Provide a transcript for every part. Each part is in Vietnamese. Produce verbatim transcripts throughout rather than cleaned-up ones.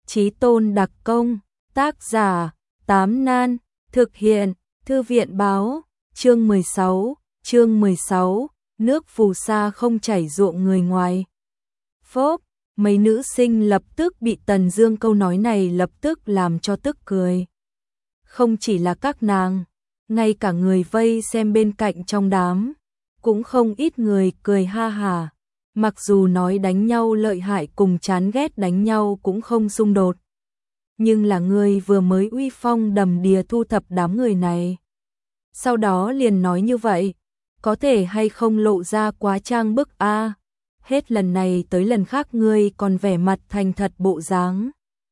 Chí tôn đặc công, tác giả, Tám Nan, thực hiện, Thư viện báo, chương mười sáu, chương mười sáu, nước phù sa không chảy ruộng người ngoài. Phốp, mấy nữ sinh lập tức bị Tần Dương câu nói này lập tức làm cho tức cười. Không chỉ là các nàng, ngay cả người vây xem bên cạnh trong đám, cũng không ít người cười ha hả. Mặc dù nói đánh nhau lợi hại cùng chán ghét đánh nhau cũng không xung đột, nhưng là người vừa mới uy phong đầm đìa thu thập đám người này, sau đó liền nói như vậy, có thể hay không lộ ra quá trang bức a? À? Hết lần này tới lần khác ngươi còn vẻ mặt thành thật bộ dáng.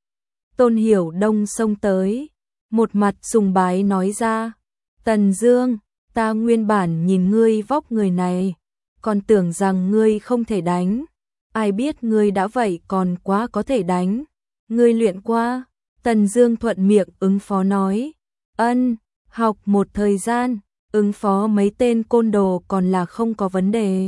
Tôn Hiểu Đông xông tới, một mặt sùng bái nói ra, Tần Dương, ta nguyên bản nhìn ngươi vóc người này, còn tưởng rằng ngươi không thể đánh, ai biết ngươi đã vậy còn quá có thể đánh, ngươi luyện qua. Tần Dương thuận miệng ứng phó nói, ân, học một thời gian, ứng phó mấy tên côn đồ còn là không có vấn đề.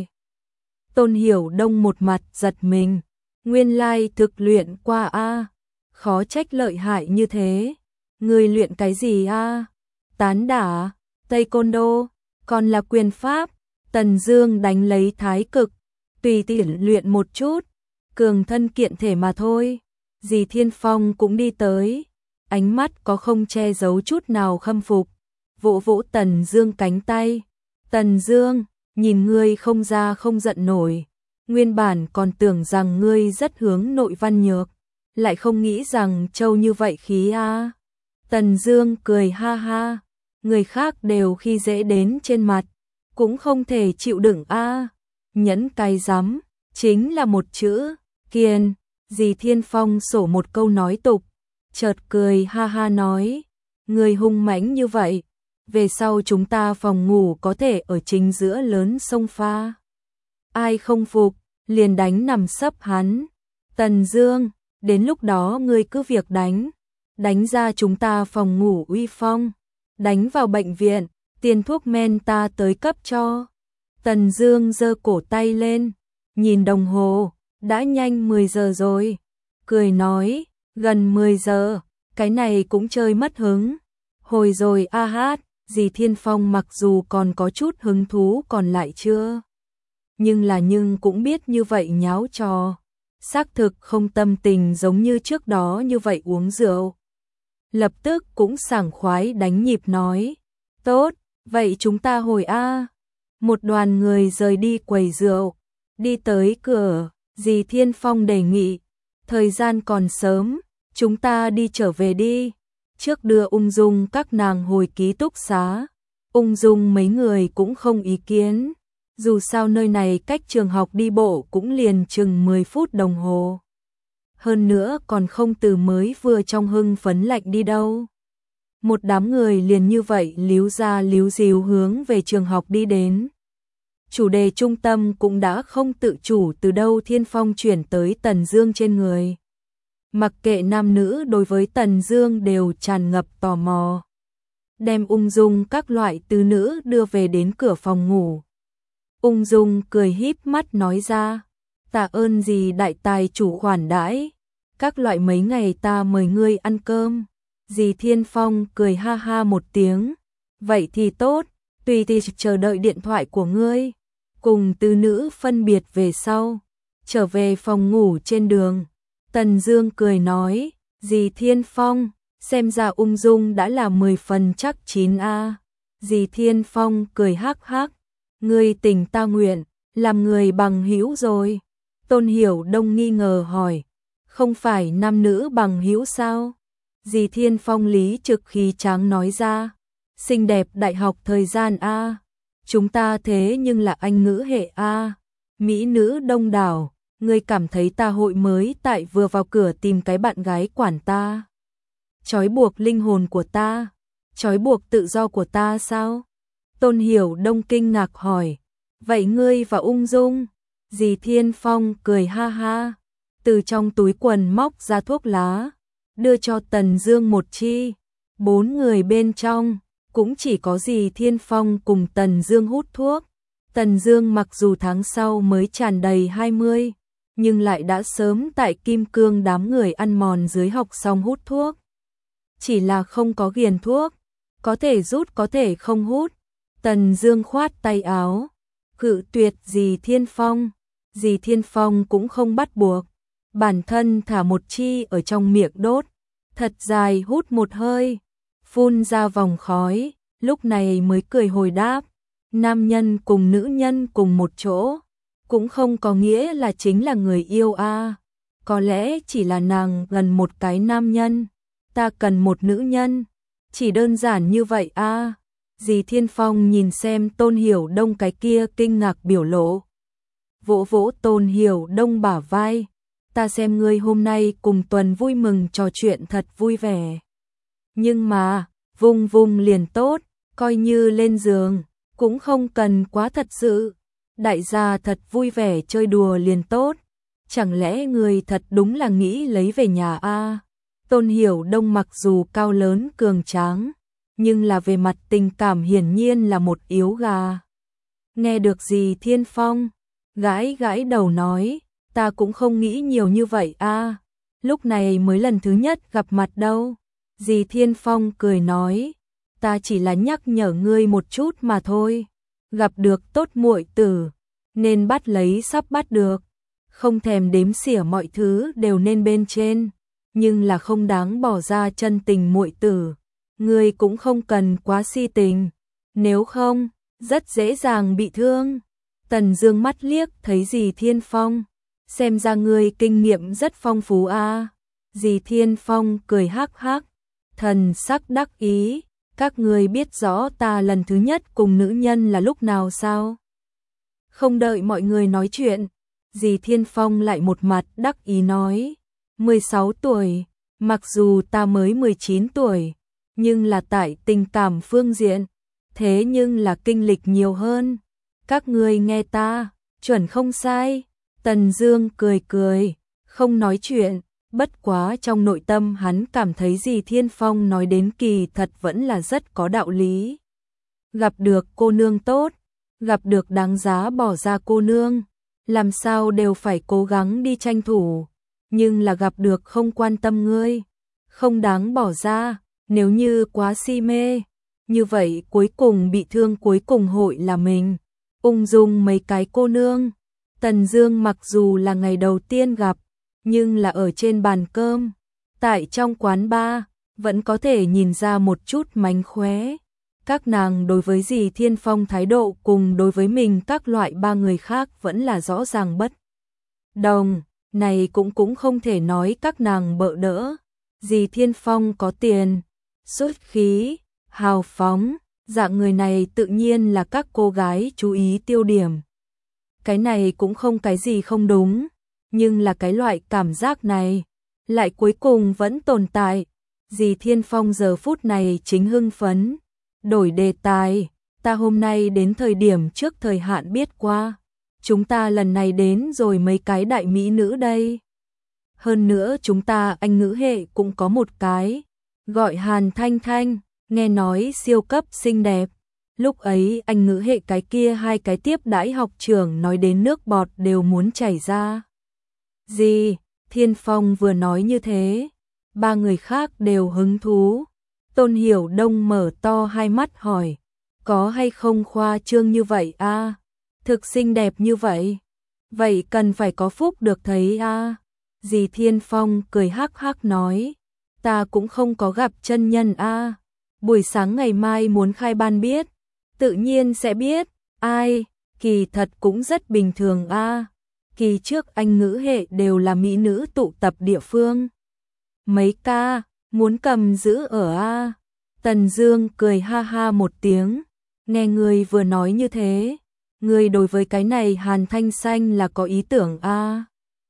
Tôn Hiểu Đông một mặt giật mình, nguyên lai thực luyện qua a, khó trách lợi hại như thế. Ngươi luyện cái gì a? Tán đả, Tây Côn Đô, còn là quyền pháp. Tần Dương đánh lấy thái cực, tùy tiện luyện một chút, cường thân kiện thể mà thôi. Dì Thiên Phong cũng đi tới, ánh mắt có không che giấu chút nào khâm phục, vỗ vỗ Tần Dương cánh tay. Tần Dương, nhìn ngươi không ra không giận nổi, nguyên bản còn tưởng rằng ngươi rất hướng nội văn nhược, lại không nghĩ rằng trâu như vậy khí a. Tần Dương cười ha ha, người khác đều khi dễ đến trên mặt, cũng không thể chịu đựng a. Nhẫn cái rắm, chính là một chữ, kiên. Dì Thiên Phong sổ một câu nói tục, chợt cười ha ha nói, người hung mãnh như vậy, về sau chúng ta phòng ngủ có thể ở chính giữa lớn sông pha. Ai không phục, liền đánh nằm sấp hắn. Tần Dương, đến lúc đó ngươi cứ việc đánh, đánh ra chúng ta phòng ngủ uy phong, đánh vào bệnh viện, tiền thuốc men ta tới cấp cho. Tần Dương giơ cổ tay lên, nhìn đồng hồ, đã nhanh mười giờ rồi, cười nói, gần mười giờ, cái này cũng chơi mất hứng. Hồi rồi a hát, dì Thiên Phong mặc dù còn có chút hứng thú còn lại chưa, nhưng là nhưng cũng biết như vậy nháo trò, xác thực không tâm tình giống như trước đó như vậy uống rượu. Lập tức cũng sảng khoái đánh nhịp nói, tốt, vậy chúng ta hồi a. Một đoàn người rời đi quầy rượu, đi tới cửa, dì Thiên Phong đề nghị, thời gian còn sớm, chúng ta đi trở về đi, trước đưa Ung Dung các nàng hồi ký túc xá. Ung Dung mấy người cũng không ý kiến, dù sao nơi này cách trường học đi bộ cũng liền chừng mười phút đồng hồ. Hơn nữa còn không từ mới vừa trong hưng phấn lạnh đi đâu. Một đám người liền như vậy líu ra líu díu hướng về trường học đi đến. Chủ đề trung tâm cũng đã không tự chủ từ đâu Thiên Phong chuyển tới Tần Dương trên người. Mặc kệ nam nữ đối với Tần Dương đều tràn ngập tò mò. Đem Ung Dung các loại tứ nữ đưa về đến cửa phòng ngủ. Ung Dung cười híp mắt nói ra, tạ ơn gì đại tài chủ khoản đãi, các loại mấy ngày ta mời ngươi ăn cơm. Dì Thiên Phong cười ha ha một tiếng, vậy thì tốt, tùy thì chờ đợi điện thoại của ngươi. Cùng tứ nữ phân biệt về sau, trở về phòng ngủ trên đường, Tần Dương cười nói, dì Thiên Phong, xem ra Ung Dung đã là mười phần chắc chín a. Dì Thiên Phong cười hắc hắc, ngươi tình ta nguyện, làm người bằng hữu rồi. Tôn Hiểu Đông nghi ngờ hỏi, không phải nam nữ bằng hữu sao? Dì Thiên Phong lý trực khí tráng nói ra, xinh đẹp đại học thời gian a. Chúng ta thế nhưng là anh ngữ hệ a, mỹ nữ đông đảo, ngươi cảm thấy ta hội mới tại vừa vào cửa tìm cái bạn gái quản ta, trói buộc linh hồn của ta, trói buộc tự do của ta sao? Tôn Hiểu Đông kinh ngạc hỏi, vậy ngươi và Ung Dung? Dì Thiên Phong cười ha ha, từ trong túi quần móc ra thuốc lá, đưa cho Tần Dương một chi. Bốn người bên trong cũng chỉ có dì Thiên Phong cùng Tần Dương hút thuốc. Tần Dương mặc dù tháng sau mới tràn đầy hai mươi, nhưng lại đã sớm tại kim cương đám người ăn mòn dưới học xong hút thuốc. Chỉ là không có ghiền thuốc, có thể rút có thể không hút. Tần Dương khoát tay áo, cự tuyệt Dì Thiên Phong. Dì Thiên Phong cũng không bắt buộc, bản thân thả một chi ở trong miệng đốt, thật dài hút một hơi, phun ra vòng khói, lúc này mới cười hồi đáp, nam nhân cùng nữ nhân cùng một chỗ, cũng không có nghĩa là chính là người yêu a, à. Có lẽ chỉ là nàng gần một cái nam nhân, ta cần một nữ nhân, chỉ đơn giản như vậy a. À. Dì Thiên Phong nhìn xem Tôn Hiểu Đông cái kia kinh ngạc biểu lộ, vỗ vỗ Tôn Hiểu Đông bả vai, ta xem ngươi hôm nay cùng Tuần vui mừng trò chuyện thật vui vẻ. Nhưng mà, vung vung liền tốt, coi như lên giường, cũng không cần quá thật sự. Đại gia thật vui vẻ chơi đùa liền tốt, chẳng lẽ người thật đúng là nghĩ lấy về nhà a? À? Tôn Hiểu Đông mặc dù cao lớn cường tráng, nhưng là về mặt tình cảm hiển nhiên là một yếu gà. Nghe được Dì Thiên Phong gãi gãi đầu nói, ta cũng không nghĩ nhiều như vậy a, à. Lúc này mới lần thứ nhất gặp mặt đâu. Dì Thiên Phong cười nói, ta chỉ là nhắc nhở ngươi một chút mà thôi. Gặp được tốt muội tử, nên bắt lấy sắp bắt được. Không thèm đếm xỉa mọi thứ đều nên bên trên, nhưng là không đáng bỏ ra chân tình muội tử. Ngươi cũng không cần quá si tình, nếu không, rất dễ dàng bị thương. Tần Dương mắt liếc thấy Dì Thiên Phong, xem ra ngươi kinh nghiệm rất phong phú a. À. Dì Thiên Phong cười hắc hắc, thần sắc đắc ý, các ngươi biết rõ ta lần thứ nhất cùng nữ nhân là lúc nào sao? Không đợi mọi người nói chuyện, Dì Thiên Phong lại một mặt đắc ý nói, mười sáu tuổi, mặc dù ta mới mười chín tuổi, nhưng là tại tình cảm phương diện, thế nhưng là kinh lịch nhiều hơn. Các ngươi nghe ta, chuẩn không sai. Tần Dương cười cười, không nói chuyện, bất quá trong nội tâm hắn cảm thấy Dì Thiên Phong nói đến kỳ thật vẫn là rất có đạo lý. Gặp được cô nương tốt, gặp được đáng giá bỏ ra cô nương, làm sao đều phải cố gắng đi tranh thủ, nhưng là gặp được không quan tâm ngươi, không đáng bỏ ra, nếu như quá si mê, như vậy cuối cùng bị thương cuối cùng hội là mình. Ung dung mấy cái cô nương. Tần Dương mặc dù là ngày đầu tiên gặp, nhưng là ở trên bàn cơm, tại trong quán bar, vẫn có thể nhìn ra một chút mánh khóe. Các nàng đối với Dì Thiên Phong thái độ cùng đối với mình các loại ba người khác vẫn là rõ ràng bất đồng, này cũng cũng không thể nói các nàng bợ đỡ. Dì Thiên Phong có tiền, xuất khí, hào phóng, dạng người này tự nhiên là các cô gái chú ý tiêu điểm. Cái này cũng không cái gì không đúng, nhưng là cái loại cảm giác này lại cuối cùng vẫn tồn tại. Dì Thiên Phong giờ phút này chính hưng phấn, đổi đề tài, ta hôm nay đến thời điểm trước thời hạn biết qua, chúng ta lần này đến rồi mấy cái đại mỹ nữ đây. Hơn nữa chúng ta Anh ngữ hệ cũng có một cái, gọi Hàn Thanh Thanh, nghe nói siêu cấp xinh đẹp. Lúc ấy Anh ngữ hệ cái kia hai cái tiếp đãi học trưởng nói đến nước bọt đều muốn chảy ra. Dì Thiên Phong vừa nói như thế, ba người khác đều hứng thú. Tôn Hiểu Đông mở to hai mắt hỏi, có hay không khoa trương như vậy a? À? Thực xinh đẹp như vậy, vậy cần phải có phúc được thấy a. À? Dì Thiên Phong cười hắc hắc nói, ta cũng không có gặp chân nhân a. À? Buổi sáng ngày mai muốn khai ban biết, tự nhiên sẽ biết. Ai, kỳ thật cũng rất bình thường a. À? Kỳ trước Anh ngữ hệ đều là mỹ nữ tụ tập địa phương. Mấy ca, muốn cầm giữ ở a. À? Tần Dương cười ha ha một tiếng, nghe người vừa nói như thế, người đối với cái này Hàn Thanh Xanh là có ý tưởng a. À?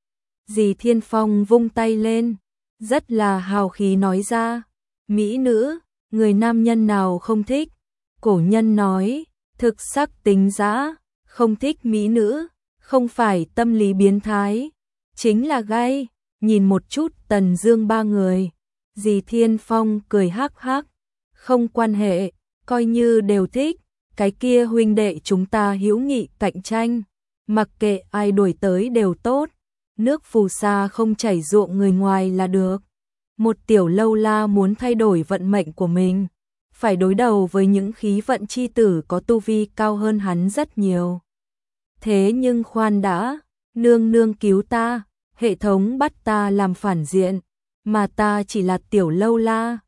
Dì Thiên Phong vung tay lên, rất là hào khí nói ra, mỹ nữ, người nam nhân nào không thích? Cổ nhân nói, thực sắc tính dã, không thích mỹ nữ, không phải tâm lý biến thái, chính là gay. Nhìn một chút Tần Dương ba người, Dì Thiên Phong cười hắc hắc, không quan hệ, coi như đều thích, cái kia huynh đệ chúng ta hữu nghị cạnh tranh, mặc kệ ai đuổi tới đều tốt, nước phù sa không chảy ruộng người ngoài là được. Một tiểu lâu la muốn thay đổi vận mệnh của mình, phải đối đầu với những khí vận chi tử có tu vi cao hơn hắn rất nhiều. Thế nhưng khoan đã, nương nương cứu ta, hệ thống bắt ta làm phản diện, mà ta chỉ là tiểu lâu la,